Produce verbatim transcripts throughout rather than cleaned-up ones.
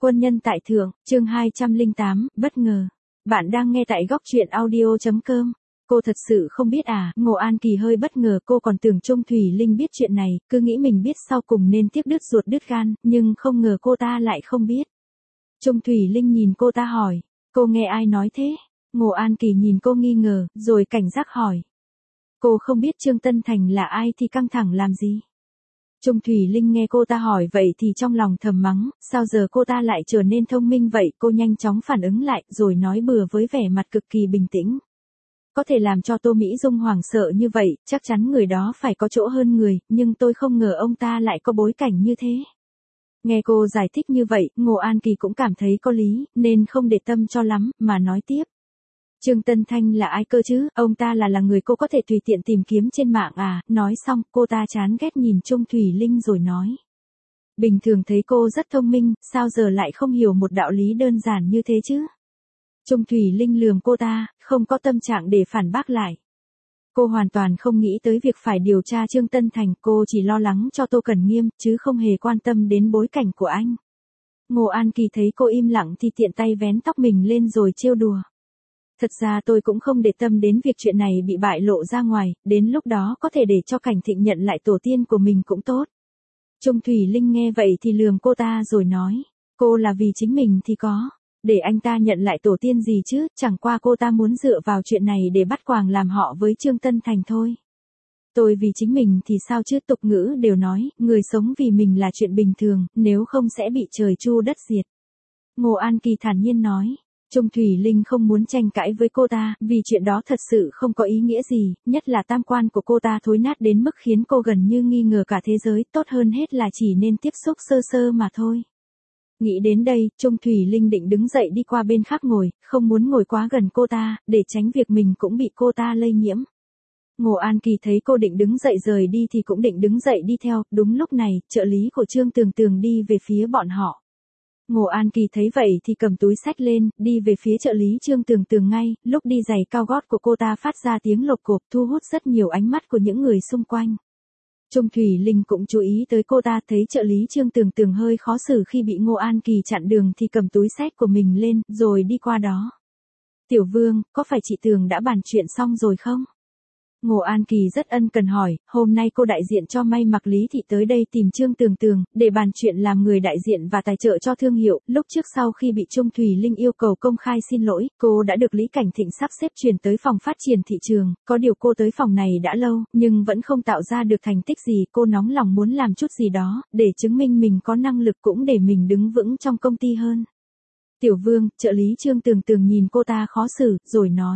Quân nhân tại thượng, chương hai trăm lẻ tám, bất ngờ. Bạn đang nghe tại góc truyện audio chấm com. Cô thật sự không biết à? Ngô An Kỳ hơi bất ngờ, cô còn tưởng Trung Thủy Linh biết chuyện này, cứ nghĩ mình biết sau cùng nên tiếc đứt ruột đứt gan, nhưng không ngờ cô ta lại không biết. Trung Thủy Linh nhìn cô ta hỏi, cô nghe ai nói thế? Ngô An Kỳ nhìn cô nghi ngờ, rồi cảnh giác hỏi. Cô không biết Trương Tân Thành là ai thì căng thẳng làm gì? Trung Thủy Linh nghe cô ta hỏi vậy thì trong lòng thầm mắng, sao giờ cô ta lại trở nên thông minh vậy? Cô nhanh chóng phản ứng lại, rồi nói bừa với vẻ mặt cực kỳ bình tĩnh. Có thể làm cho Tô Mỹ Dung hoảng sợ như vậy, chắc chắn người đó phải có chỗ hơn người, nhưng tôi không ngờ ông ta lại có bối cảnh như thế. Nghe cô giải thích như vậy, Ngô An Kỳ cũng cảm thấy có lý, nên không để tâm cho lắm, mà nói tiếp. Trương Tân Thanh là ai cơ chứ? Ông ta là là người cô có thể tùy tiện tìm kiếm trên mạng à? Nói xong, cô ta chán ghét nhìn Trung Thủy Linh rồi nói. Bình thường thấy cô rất thông minh, sao giờ lại không hiểu một đạo lý đơn giản như thế chứ? Trung Thủy Linh lườm cô ta, không có tâm trạng để phản bác lại. Cô hoàn toàn không nghĩ tới việc phải điều tra Trương Tân Thành, cô chỉ lo lắng cho Tô Cẩn Nghiêm, chứ không hề quan tâm đến bối cảnh của anh. Ngô An Kỳ thấy cô im lặng thì tiện tay vén tóc mình lên rồi trêu đùa. Thật ra tôi cũng không để tâm đến việc chuyện này bị bại lộ ra ngoài, đến lúc đó có thể để cho Cảnh Thịnh nhận lại tổ tiên của mình cũng tốt. Trung Thủy Linh nghe vậy thì lườm cô ta rồi nói, cô là vì chính mình thì có, để anh ta nhận lại tổ tiên gì chứ, chẳng qua cô ta muốn dựa vào chuyện này để bắt quàng làm họ với Trương Tân Thành thôi. Tôi vì chính mình thì sao chứ, tục ngữ đều nói, người sống vì mình là chuyện bình thường, nếu không sẽ bị trời tru đất diệt. Ngô An Kỳ thản nhiên nói. Trung Thủy Linh không muốn tranh cãi với cô ta, vì chuyện đó thật sự không có ý nghĩa gì, nhất là tam quan của cô ta thối nát đến mức khiến cô gần như nghi ngờ cả thế giới, tốt hơn hết là chỉ nên tiếp xúc sơ sơ mà thôi. Nghĩ đến đây, Trung Thủy Linh định đứng dậy đi qua bên khác ngồi, không muốn ngồi quá gần cô ta, để tránh việc mình cũng bị cô ta lây nhiễm. Ngô An Kỳ thấy cô định đứng dậy rời đi thì cũng định đứng dậy đi theo, đúng lúc này, trợ lý của Trương Tường Tường đi về phía bọn họ. Ngô An Kỳ thấy vậy thì cầm túi xách lên, đi về phía trợ lý Trương Tường Tường ngay, lúc đi giày cao gót của cô ta phát ra tiếng lộp cộp thu hút rất nhiều ánh mắt của những người xung quanh. Trung Thủy Linh cũng chú ý tới cô ta, thấy trợ lý Trương Tường Tường hơi khó xử khi bị Ngô An Kỳ chặn đường thì cầm túi xách của mình lên, rồi đi qua đó. Tiểu Vương, có phải chị Tường đã bàn chuyện xong rồi không? Ngô An Kỳ rất ân cần hỏi, hôm nay cô đại diện cho may mặc Lý Thị tới đây tìm Trương Tường Tường, để bàn chuyện làm người đại diện và tài trợ cho thương hiệu, lúc trước sau khi bị Trung Thủy Linh yêu cầu công khai xin lỗi, cô đã được Lý Cảnh Thịnh sắp xếp chuyển tới phòng phát triển thị trường, có điều cô tới phòng này đã lâu, nhưng vẫn không tạo ra được thành tích gì, cô nóng lòng muốn làm chút gì đó, để chứng minh mình có năng lực cũng để mình đứng vững trong công ty hơn. Tiểu Vương, trợ lý Trương Tường Tường nhìn cô ta khó xử, rồi nói.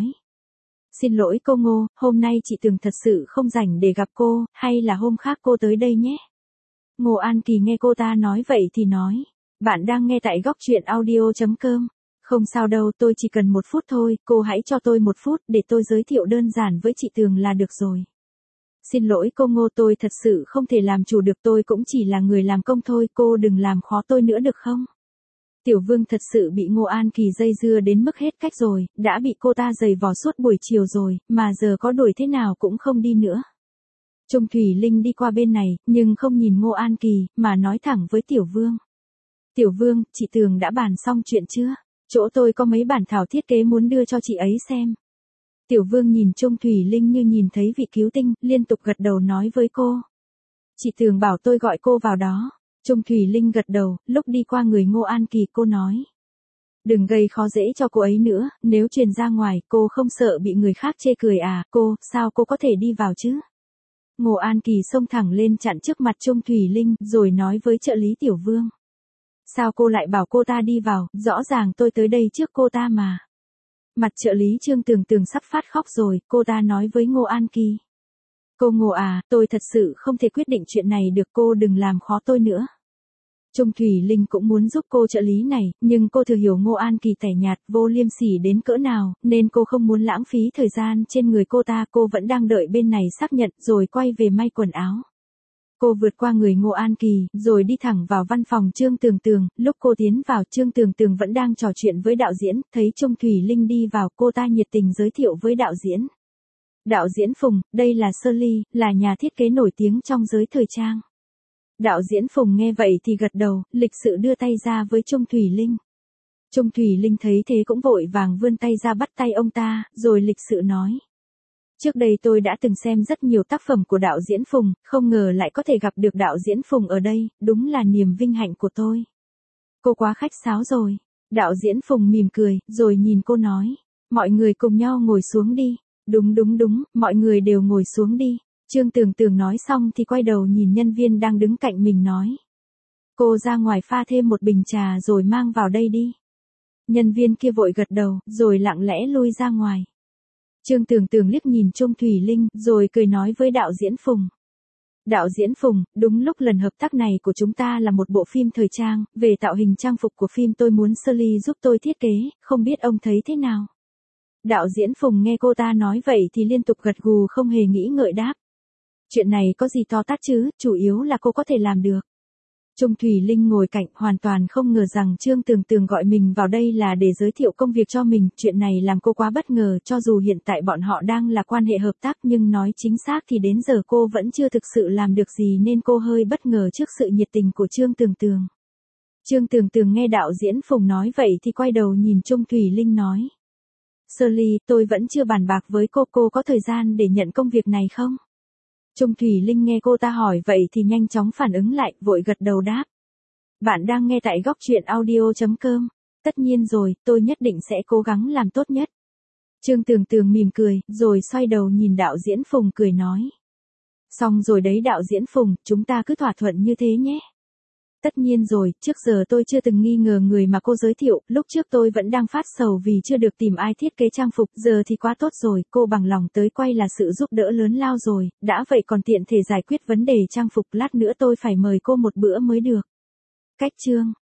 Xin lỗi cô Ngô, hôm nay chị Tường thật sự không rảnh để gặp cô, hay là hôm khác cô tới đây nhé. Ngô An Kỳ nghe cô ta nói vậy thì nói, bạn đang nghe tại góc truyện audio chấm com. Không sao đâu, tôi chỉ cần một phút thôi, cô hãy cho tôi một phút để tôi giới thiệu đơn giản với chị Tường là được rồi. Xin lỗi cô Ngô, tôi thật sự không thể làm chủ được, tôi cũng chỉ là người làm công thôi, cô đừng làm khó tôi nữa được không? Tiểu Vương thật sự bị Ngô An Kỳ dây dưa đến mức hết cách rồi, đã bị cô ta giày vò suốt buổi chiều rồi, mà giờ có đuổi thế nào cũng không đi nữa. Trung Thủy Linh đi qua bên này, nhưng không nhìn Ngô An Kỳ, mà nói thẳng với Tiểu Vương. Tiểu Vương, chị Tường đã bàn xong chuyện chưa? Chỗ tôi có mấy bản thảo thiết kế muốn đưa cho chị ấy xem. Tiểu Vương nhìn Trung Thủy Linh như nhìn thấy vị cứu tinh, liên tục gật đầu nói với cô. Chị Tường bảo tôi gọi cô vào đó. Trung Thủy Linh gật đầu, lúc đi qua người Ngô An Kỳ cô nói. Đừng gây khó dễ cho cô ấy nữa, nếu truyền ra ngoài, cô không sợ bị người khác chê cười à, cô, sao cô có thể đi vào chứ? Ngô An Kỳ xông thẳng lên chặn trước mặt Trung Thủy Linh, rồi nói với trợ lý Tiểu Vương. Sao cô lại bảo cô ta đi vào, rõ ràng tôi tới đây trước cô ta mà. Mặt trợ lý Trương Tường Tường sắp phát khóc rồi, cô ta nói với Ngô An Kỳ. Cô Ngô à, tôi thật sự không thể quyết định chuyện này được, cô đừng làm khó tôi nữa. Trung Thủy Linh cũng muốn giúp cô trợ lý này, nhưng cô thừa hiểu Ngô An Kỳ tẻ nhạt, vô liêm sỉ đến cỡ nào, nên cô không muốn lãng phí thời gian trên người cô ta, cô vẫn đang đợi bên này xác nhận rồi quay về may quần áo. Cô vượt qua người Ngô An Kỳ, rồi đi thẳng vào văn phòng Trương Tường Tường, lúc cô tiến vào Trương Tường Tường vẫn đang trò chuyện với đạo diễn, thấy Trung Thủy Linh đi vào, cô ta nhiệt tình giới thiệu với đạo diễn. Đạo diễn Phùng, đây là Shirley, là nhà thiết kế nổi tiếng trong giới thời trang. Đạo diễn Phùng nghe vậy thì gật đầu, lịch sự đưa tay ra với Trung Thủy Linh. Trung Thủy Linh thấy thế cũng vội vàng vươn tay ra bắt tay ông ta, rồi lịch sự nói. Trước đây tôi đã từng xem rất nhiều tác phẩm của đạo diễn Phùng, không ngờ lại có thể gặp được đạo diễn Phùng ở đây, đúng là niềm vinh hạnh của tôi. Cô quá khách sáo rồi. Đạo diễn Phùng mỉm cười, rồi nhìn cô nói. Mọi người cùng nhau ngồi xuống đi. Đúng đúng đúng, mọi người đều ngồi xuống đi. Trương Tường Tường nói xong thì quay đầu nhìn nhân viên đang đứng cạnh mình nói. Cô ra ngoài pha thêm một bình trà rồi mang vào đây đi. Nhân viên kia vội gật đầu, rồi lặng lẽ lui ra ngoài. Trương Tường Tường liếc nhìn Trung Thủy Linh, rồi cười nói với đạo diễn Phùng. Đạo diễn Phùng, đúng lúc lần hợp tác này của chúng ta là một bộ phim thời trang, về tạo hình trang phục của phim tôi muốn Shirley giúp tôi thiết kế, không biết ông thấy thế nào? Đạo diễn Phùng nghe cô ta nói vậy thì liên tục gật gù không hề nghĩ ngợi đáp. Chuyện này có gì to tát chứ, chủ yếu là cô có thể làm được. Trung Thủy Linh ngồi cạnh hoàn toàn không ngờ rằng Trương Tường Tường gọi mình vào đây là để giới thiệu công việc cho mình. Chuyện này làm cô quá bất ngờ cho dù hiện tại bọn họ đang là quan hệ hợp tác nhưng nói chính xác thì đến giờ cô vẫn chưa thực sự làm được gì nên cô hơi bất ngờ trước sự nhiệt tình của Trương Tường Tường. Trương Tường Tường nghe đạo diễn Phùng nói vậy thì quay đầu nhìn Trung Thủy Linh nói. Shirley, tôi vẫn chưa bàn bạc với cô, cô có thời gian để nhận công việc này không? Trung Thủy Linh nghe cô ta hỏi vậy thì nhanh chóng phản ứng lại, vội gật đầu đáp. Bạn đang nghe tại góc truyện audio chấm com. Tất nhiên rồi, tôi nhất định sẽ cố gắng làm tốt nhất. Trương Tường Tường mỉm cười, rồi xoay đầu nhìn đạo diễn Phùng cười nói. Xong rồi đấy đạo diễn Phùng, chúng ta cứ thỏa thuận như thế nhé. Tất nhiên rồi, trước giờ tôi chưa từng nghi ngờ người mà cô giới thiệu, lúc trước tôi vẫn đang phát sầu vì chưa được tìm ai thiết kế trang phục, giờ thì quá tốt rồi, cô bằng lòng tới quay là sự giúp đỡ lớn lao rồi, đã vậy còn tiện thể giải quyết vấn đề trang phục, lát nữa tôi phải mời cô một bữa mới được. Cách chương